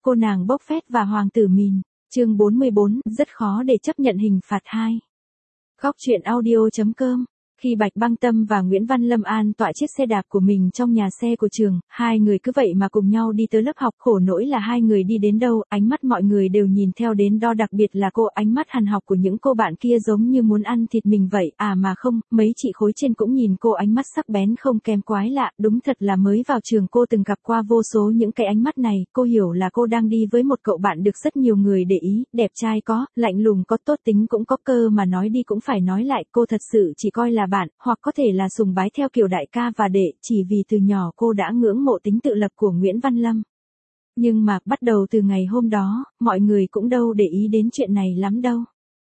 cô nàng bốc phét và hoàng tử mìn. Chương 44, rất khó để chấp nhận hình phạt 2. Góc truyện audio.com. Khi Bạch Băng Tâm và Nguyễn Văn Lâm an tọa chiếc xe đạp của mình trong nhà xe của trường, hai người cứ vậy mà cùng nhau đi tới lớp học. Khổ nỗi là hai người đi đến đâu, ánh mắt mọi người đều nhìn theo đến đo, đặc biệt là cô. Ánh mắt hằn học của những cô bạn kia giống như muốn ăn thịt mình vậy. À mà không, mấy chị khối trên cũng nhìn cô, ánh mắt sắc bén không kém quái lạ. Đúng thật là mới vào trường cô từng gặp qua vô số những cái ánh mắt này. Cô hiểu là cô đang đi với một cậu bạn được rất nhiều người để ý, đẹp trai có, lạnh lùng có, tốt tính cũng có, cơ mà nói đi cũng phải nói lại, cô thật sự chỉ coi là bạn, hoặc có thể là sùng bái theo kiểu đại ca và đệ, chỉ vì từ nhỏ cô đã ngưỡng mộ tính tự lập của Nguyễn Văn Lâm. Nhưng mà, bắt đầu từ ngày hôm đó, mọi người cũng đâu để ý đến chuyện này lắm đâu.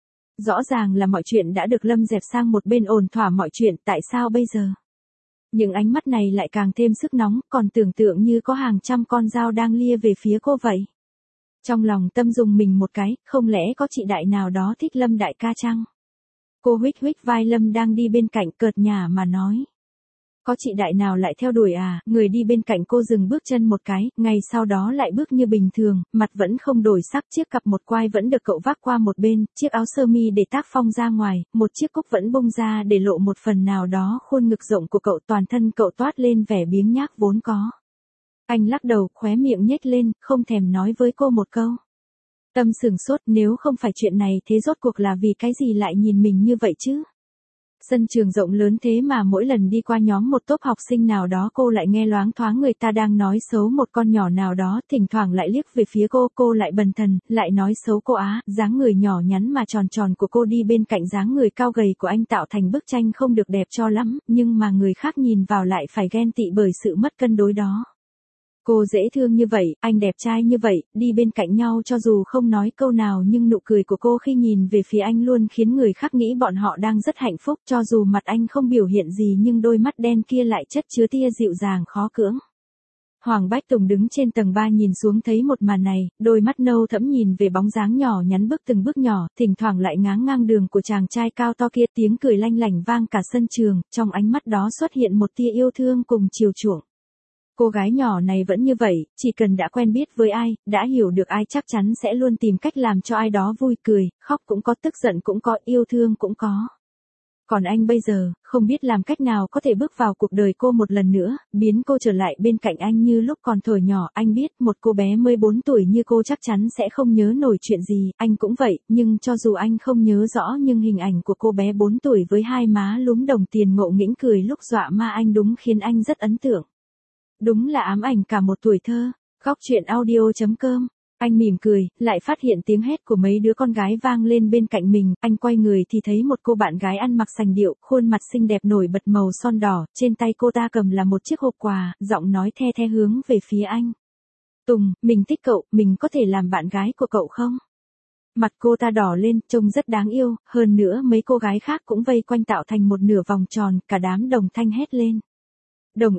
Rõ ràng là mọi chuyện đã được Lâm dẹp sang một bên, ổn thỏa mọi chuyện, tại sao bây giờ? Những ánh mắt này lại càng thêm sức nóng, còn tưởng tượng như có hàng trăm con dao đang lia về phía cô vậy. Trong lòng Tâm dùng mình một cái, không lẽ có chị đại nào đó thích Lâm đại ca chăng? Cô huých huých vai Lâm đang đi bên cạnh, cợt nhả mà nói. Có chị đại nào lại theo đuổi à? Người đi bên cạnh cô dừng bước chân một cái, ngay sau đó lại bước như bình thường, mặt vẫn không đổi sắc, chiếc cặp một quai vẫn được cậu vác qua một bên, chiếc áo sơ mi để tác phong ra ngoài, một chiếc cúc vẫn bung ra để lộ một phần nào đó khuôn ngực rộng của cậu, toàn thân cậu toát lên vẻ biếng nhác vốn có. Anh lắc đầu, khóe miệng nhếch lên, không thèm nói với cô một câu. Tâm sửng sốt, nếu không phải chuyện này thế rốt cuộc là vì cái gì lại nhìn mình như vậy chứ? Sân trường rộng lớn thế mà mỗi lần đi qua nhóm một tốp học sinh nào đó cô lại nghe loáng thoáng người ta đang nói xấu một con nhỏ nào đó, thỉnh thoảng lại liếc về phía cô lại bần thần, lại nói xấu cô á, dáng người nhỏ nhắn mà tròn tròn của cô đi bên cạnh dáng người cao gầy của anh tạo thành bức tranh không được đẹp cho lắm, nhưng mà người khác nhìn vào lại phải ghen tị bởi sự mất cân đối đó. Cô dễ thương như vậy, anh đẹp trai như vậy, đi bên cạnh nhau cho dù không nói câu nào nhưng nụ cười của cô khi nhìn về phía anh luôn khiến người khác nghĩ bọn họ đang rất hạnh phúc, cho dù mặt anh không biểu hiện gì nhưng đôi mắt đen kia lại chất chứa tia dịu dàng khó cưỡng. Hoàng Bách Tùng đứng trên tầng 3 nhìn xuống thấy một màn này, đôi mắt nâu thẫm nhìn về bóng dáng nhỏ nhắn bước từng bước nhỏ, thỉnh thoảng lại ngáng ngang đường của chàng trai cao to kia, tiếng cười lanh lảnh vang cả sân trường, trong ánh mắt đó xuất hiện một tia yêu thương cùng chiều chuộng. Cô gái nhỏ này vẫn như vậy, chỉ cần đã quen biết với ai, đã hiểu được ai chắc chắn sẽ luôn tìm cách làm cho ai đó vui cười, khóc cũng có, tức giận cũng có, yêu thương cũng có. Còn anh bây giờ, không biết làm cách nào có thể bước vào cuộc đời cô một lần nữa, biến cô trở lại bên cạnh anh như lúc còn thuở nhỏ. Anh biết, một cô bé 14 tuổi như cô chắc chắn sẽ không nhớ nổi chuyện gì, anh cũng vậy, nhưng cho dù anh không nhớ rõ nhưng hình ảnh của cô bé 4 tuổi với hai má lúm đồng tiền ngộ nghĩnh cười lúc dọa ma anh đúng khiến anh rất ấn tượng. Đúng là ám ảnh cả một tuổi thơ. Góc truyện audio.com. Anh mỉm cười, lại phát hiện tiếng hét của mấy đứa con gái vang lên bên cạnh mình, anh quay người thì thấy một cô bạn gái ăn mặc sành điệu, khuôn mặt xinh đẹp nổi bật màu son đỏ, trên tay cô ta cầm là một chiếc hộp quà, giọng nói the the hướng về phía anh. Tùng, mình thích cậu, mình có thể làm bạn gái của cậu không? Mặt cô ta đỏ lên, trông rất đáng yêu, hơn nữa mấy cô gái khác cũng vây quanh tạo thành một nửa vòng tròn, cả đám đồng thanh hét lên. Đồng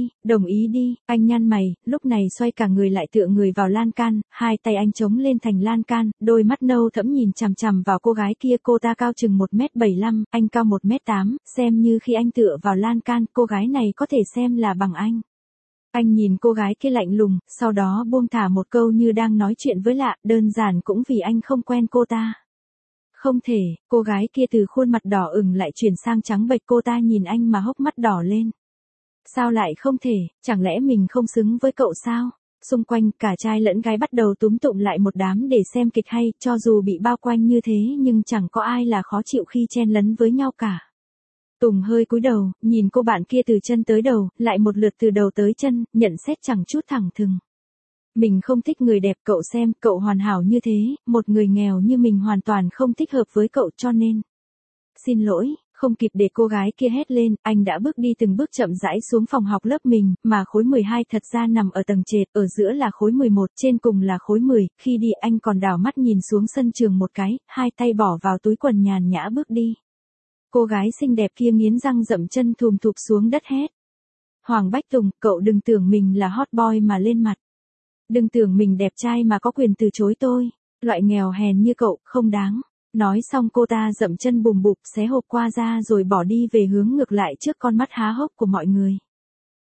ý đi, anh nhăn mày, lúc này xoay cả người lại tựa người vào lan can, hai tay anh chống lên thành lan can, đôi mắt nâu thẫm nhìn chằm chằm vào cô gái kia, cô ta cao chừng 1m75, anh cao 1m8, xem như khi anh tựa vào lan can, cô gái này có thể xem là bằng anh. Anh nhìn cô gái kia lạnh lùng, sau đó buông thả một câu như đang nói chuyện với lạ, đơn giản cũng vì anh không quen cô ta. Không thể, cô gái kia từ khuôn mặt đỏ ửng lại chuyển sang trắng bệch, cô ta nhìn anh mà hốc mắt đỏ lên. Sao lại không thể, chẳng lẽ mình không xứng với cậu sao? Xung quanh, cả trai lẫn gái bắt đầu túm tụm lại một đám để xem kịch hay, cho dù bị bao quanh như thế nhưng chẳng có ai là khó chịu khi chen lấn với nhau cả. Tùng hơi cúi đầu, nhìn cô bạn kia từ chân tới đầu, lại một lượt từ đầu tới chân, nhận xét chẳng chút thẳng thừng. Mình không thích người đẹp, cậu xem, cậu hoàn hảo như thế, một người nghèo như mình hoàn toàn không thích hợp với cậu cho nên. Xin lỗi. Không kịp để cô gái kia hét lên, anh đã bước đi từng bước chậm rãi xuống phòng học lớp mình, mà khối 12 thật ra nằm ở tầng trệt, ở giữa là khối 11, trên cùng là khối 10, khi đi anh còn đảo mắt nhìn xuống sân trường một cái, hai tay bỏ vào túi quần nhàn nhã bước đi. Cô gái xinh đẹp kia nghiến răng dậm chân thùm thụp xuống đất hét. Hoàng Bách Tùng, cậu đừng tưởng mình là hot boy mà lên mặt. Đừng tưởng mình đẹp trai mà có quyền từ chối tôi, loại nghèo hèn như cậu, không đáng. Nói xong cô ta dậm chân bùm bụp xé hộp qua ra rồi bỏ đi về hướng ngược lại trước con mắt há hốc của mọi người.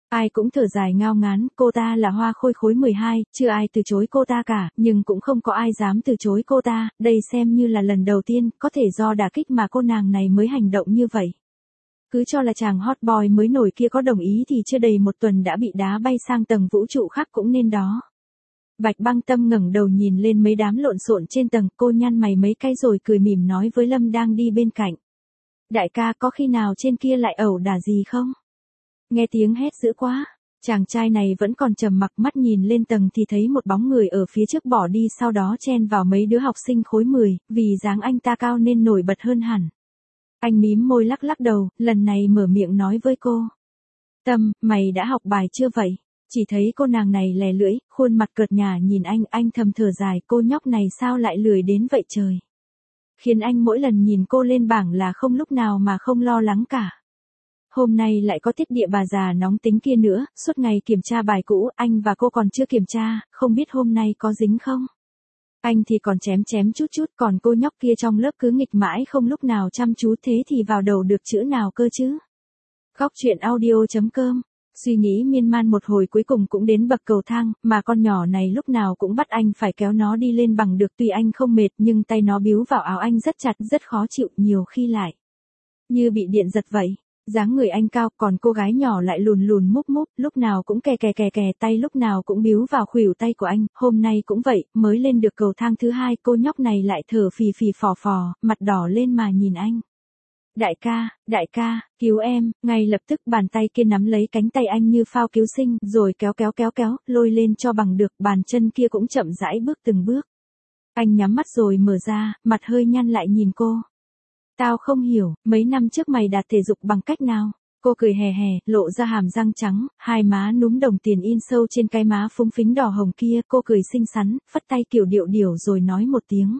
Ai cũng thở dài ngao ngán, cô ta là Hoa Khôi khối 12, chưa ai từ chối cô ta cả, nhưng cũng không có ai dám từ chối cô ta, đây xem như là lần đầu tiên, có thể do đả kích mà cô nàng này mới hành động như vậy. Cứ cho là chàng hot boy mới nổi kia có đồng ý thì chưa đầy một tuần đã bị đá bay sang tầng vũ trụ khác cũng nên đó. Bạch Băng Tâm ngẩng đầu nhìn lên mấy đám lộn xộn trên tầng, cô nhăn mày mấy cái rồi cười mỉm nói với Lâm đang đi bên cạnh. Đại ca có khi nào trên kia lại ẩu đả gì không? Nghe tiếng hét dữ quá, chàng trai này vẫn còn trầm mặc, mắt nhìn lên tầng thì thấy một bóng người ở phía trước bỏ đi, sau đó chen vào mấy đứa học sinh khối 10, vì dáng anh ta cao nên nổi bật hơn hẳn. Anh mím môi lắc lắc đầu, lần này mở miệng nói với cô. Tâm, mày đã học bài chưa vậy? Chỉ thấy cô nàng này lè lưỡi, khuôn mặt cợt nhả nhìn anh thầm thở dài, cô nhóc này sao lại lười đến vậy trời. Khiến anh mỗi lần nhìn cô lên bảng là không lúc nào mà không lo lắng cả. Hôm nay lại có tiết địa bà già nóng tính kia nữa, suốt ngày kiểm tra bài cũ, anh và cô còn chưa kiểm tra, không biết hôm nay có dính không? Anh thì còn chém chút chút, còn cô nhóc kia trong lớp cứ nghịch mãi không lúc nào chăm chú, thế thì vào đầu được chữ nào cơ chứ? Góc truyện audio.com. Suy nghĩ miên man một hồi cuối cùng cũng đến bậc cầu thang, mà con nhỏ này lúc nào cũng bắt anh phải kéo nó đi lên bằng được, tuy anh không mệt nhưng tay nó bíu vào áo anh rất chặt, rất khó chịu, nhiều khi lại như bị điện giật vậy. Dáng người anh cao, còn cô gái nhỏ lại lùn lùn múp múp, lúc nào cũng kè tay, lúc nào cũng bíu vào khuỷu tay của anh, hôm nay cũng vậy, mới lên được cầu thang thứ 2, cô nhóc này lại thở phì phò, mặt đỏ lên mà nhìn anh. Đại ca, cứu em, ngay lập tức bàn tay kia nắm lấy cánh tay anh như phao cứu sinh, rồi kéo, lôi lên cho bằng được, bàn chân kia cũng chậm rãi bước từng bước. Anh nhắm mắt rồi mở ra, mặt hơi nhăn lại nhìn cô. Tao không hiểu, mấy năm trước mày đạt thể dục bằng cách nào? Cô cười hè, lộ ra hàm răng trắng, hai má núm đồng tiền in sâu trên cái má phúng phính đỏ hồng kia, cô cười xinh xắn, phất tay kiểu điệu rồi nói một tiếng.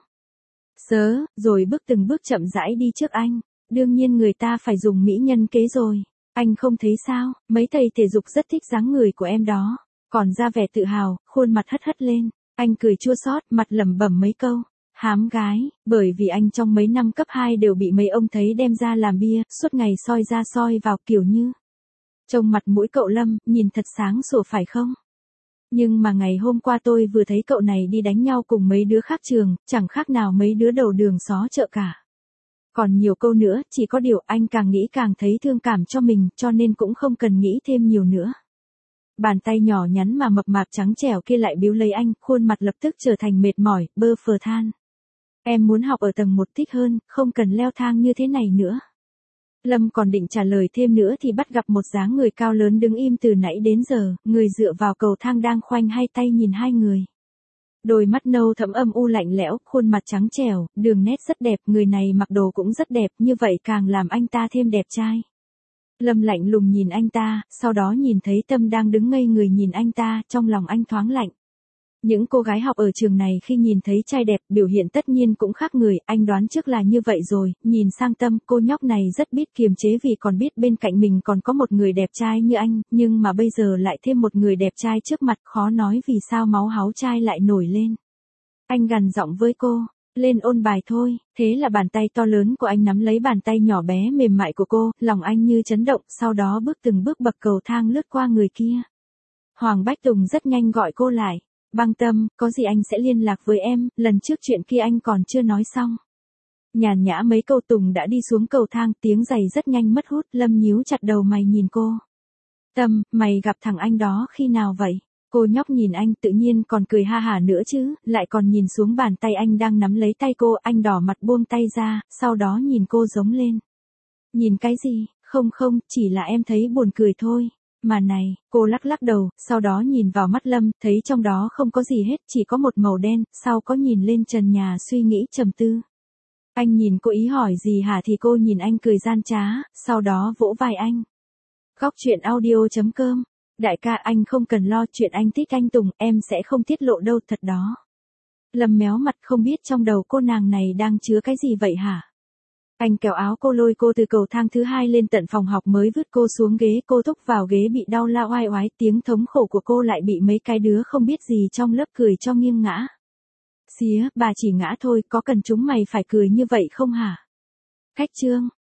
Sớ, rồi bước từng bước chậm rãi đi trước anh. Đương nhiên người ta phải dùng mỹ nhân kế rồi. Anh không thấy sao, mấy thầy thể dục rất thích dáng người của em đó. Còn ra vẻ tự hào, khuôn mặt hất lên. Anh cười chua xót, mặt lẩm bẩm mấy câu. Hám gái, bởi vì anh trong mấy năm cấp 2 đều bị mấy ông thấy đem ra làm bia, suốt ngày soi ra soi vào kiểu như. Trông mặt mũi cậu Lâm, nhìn thật sáng sủa phải không? Nhưng mà ngày hôm qua tôi vừa thấy cậu này đi đánh nhau cùng mấy đứa khác trường, chẳng khác nào mấy đứa đầu đường xó chợ cả. Còn nhiều câu nữa, chỉ có điều anh càng nghĩ càng thấy thương cảm cho mình, cho nên cũng không cần nghĩ thêm nhiều nữa. Bàn tay nhỏ nhắn mà mập mạp trắng trẻo kia lại bíu lấy anh, khuôn mặt lập tức trở thành mệt mỏi, bơ phờ than. Em muốn học ở tầng 1 thích hơn, không cần leo thang như thế này nữa. Lâm còn định trả lời thêm nữa thì bắt gặp một dáng người cao lớn đứng im từ nãy đến giờ, người dựa vào cầu thang đang khoanh hai tay nhìn hai người. Đôi mắt nâu thẫm âm u lạnh lẽo, khuôn mặt trắng trẻo, đường nét rất đẹp, người này mặc đồ cũng rất đẹp, như vậy càng làm anh ta thêm đẹp trai. Lâm lạnh lùng nhìn anh ta, sau đó nhìn thấy Tâm đang đứng ngây người nhìn anh ta, trong lòng anh thoáng lạnh. Những cô gái học ở trường này khi nhìn thấy trai đẹp, biểu hiện tất nhiên cũng khác người, anh đoán trước là như vậy rồi, nhìn sang Tâm, cô nhóc này rất biết kiềm chế vì còn biết bên cạnh mình còn có một người đẹp trai như anh, nhưng mà bây giờ lại thêm một người đẹp trai trước mặt, khó nói vì sao máu háu trai lại nổi lên. Anh gằn giọng với cô, lên ôn bài thôi, thế là bàn tay to lớn của anh nắm lấy bàn tay nhỏ bé mềm mại của cô, lòng anh như chấn động, sau đó bước từng bước bậc cầu thang lướt qua người kia. Hoàng Bách Tùng rất nhanh gọi cô lại. Băng Tâm, có gì anh sẽ liên lạc với em, lần trước chuyện kia anh còn chưa nói xong. Nhàn nhã mấy câu Tùng đã đi xuống cầu thang, tiếng giày rất nhanh mất hút, Lâm nhíu chặt đầu mày nhìn cô. Tâm, mày gặp thằng anh đó khi nào vậy? Cô nhóc nhìn anh tự nhiên còn cười ha hả nữa chứ, lại còn nhìn xuống bàn tay anh đang nắm lấy tay cô, anh đỏ mặt buông tay ra, sau đó nhìn cô giống lên. Nhìn cái gì, không, chỉ là em thấy buồn cười thôi. Mà này, cô lắc đầu, sau đó nhìn vào mắt Lâm, thấy trong đó không có gì hết, chỉ có một màu đen, sau có nhìn lên trần nhà suy nghĩ trầm tư. Anh nhìn cô ý hỏi gì hả thì cô nhìn anh cười gian trá, sau đó vỗ vai anh. Góc truyện audio.com. Đại ca anh không cần lo, chuyện anh thích anh Tùng, em sẽ không tiết lộ đâu, thật đó. Lâm méo mặt không biết trong đầu cô nàng này đang chứa cái gì vậy hả? Anh kéo áo cô lôi cô từ cầu thang thứ 2 lên tận phòng học mới vứt cô xuống ghế, cô thúc vào ghế bị đau la oai oái, tiếng thống khổ của cô lại bị mấy cái đứa không biết gì trong lớp cười cho nghiêng ngã. Xía, bà chỉ ngã thôi, có cần chúng mày phải cười như vậy không hả? Cách chương.